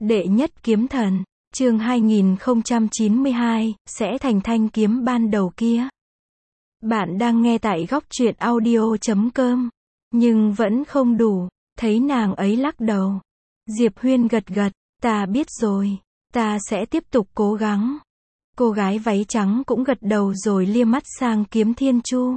Đệ nhất kiếm thần, chương 2092, sẽ thành thanh kiếm ban đầu kia. Bạn đang nghe tại góc truyện audio.com, nhưng vẫn không đủ, thấy nàng ấy lắc đầu. Diệp Huyên gật gật, ta biết rồi, ta sẽ tiếp tục cố gắng. Cô gái váy trắng cũng gật đầu rồi lia mắt sang kiếm Thiên Chu.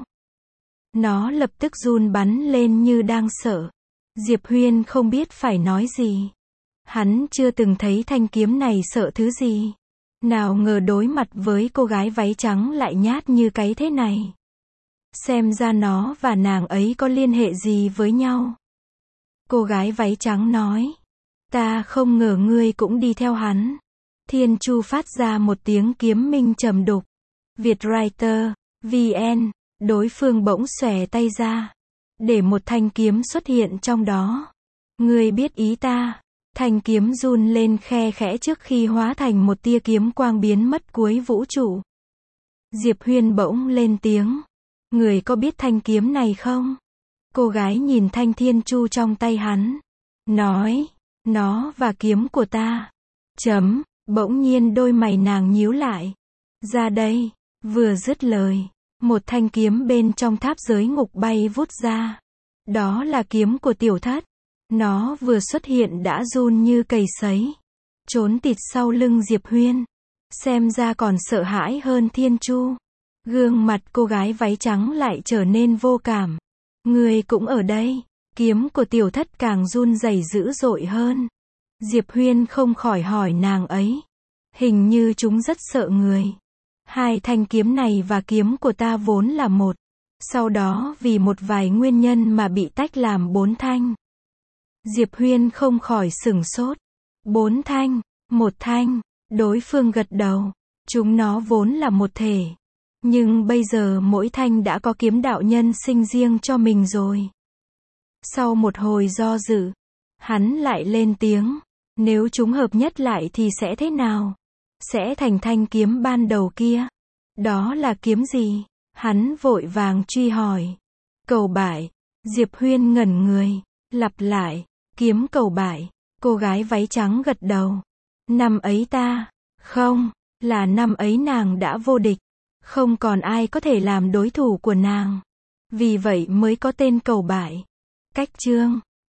Nó lập tức run bắn lên như đang sợ. Diệp Huyên không biết phải nói gì. Hắn chưa từng thấy thanh kiếm này sợ thứ gì. Nào ngờ đối mặt với cô gái váy trắng lại nhát như cái thế này. Xem ra nó và nàng ấy có liên hệ gì với nhau. Cô gái váy trắng nói. Ta không ngờ ngươi cũng đi theo hắn. Thiên Chu phát ra một tiếng kiếm minh trầm đục. Vietwriter, VN, đối phương bỗng xòe tay ra. Để một thanh kiếm xuất hiện trong đó. Ngươi biết ý ta. Thanh kiếm run lên khe khẽ trước khi hóa thành một tia kiếm quang biến mất cuối vũ trụ. Diệp Huyên bỗng lên tiếng. Người có biết thanh kiếm này không? Cô gái nhìn thanh Thiên Chu trong tay hắn. Nói, nó và kiếm của ta. Bỗng nhiên đôi mày nàng nhíu lại. Ra đây, vừa dứt lời. Một thanh kiếm bên trong tháp giới ngục bay vút ra. Đó là kiếm của tiểu thất. Nó vừa xuất hiện đã run như cầy sấy. Trốn tịt sau lưng Diệp Huyên. Xem ra còn sợ hãi hơn Thiên Chu. Gương mặt cô gái váy trắng lại trở nên vô cảm. Người cũng ở đây. Kiếm của tiểu thất càng run rẩy dữ dội hơn. Diệp Huyên không khỏi hỏi nàng ấy. Hình như chúng rất sợ người. Hai thanh kiếm này và kiếm của ta vốn là một. Sau đó vì một vài nguyên nhân mà bị tách làm 4 thanh. Diệp Huyên không khỏi sửng sốt. 4 thanh, 1 thanh, đối phương gật đầu. Chúng nó vốn là một thể. Nhưng bây giờ mỗi thanh đã có kiếm đạo nhân sinh riêng cho mình rồi. Sau một hồi do dự, hắn lại lên tiếng. Nếu chúng hợp nhất lại thì sẽ thế nào? Sẽ thành thanh kiếm ban đầu kia. Đó là kiếm gì? Hắn vội vàng truy hỏi. Cầu bại. Diệp Huyên ngẩn người. Lặp lại. Kiếm cầu bại. Cô gái váy trắng gật đầu. Năm ấy ta. Không. Là năm ấy nàng đã vô địch. Không còn ai có thể làm đối thủ của nàng. Vì vậy mới có tên cầu bại. Cách chương.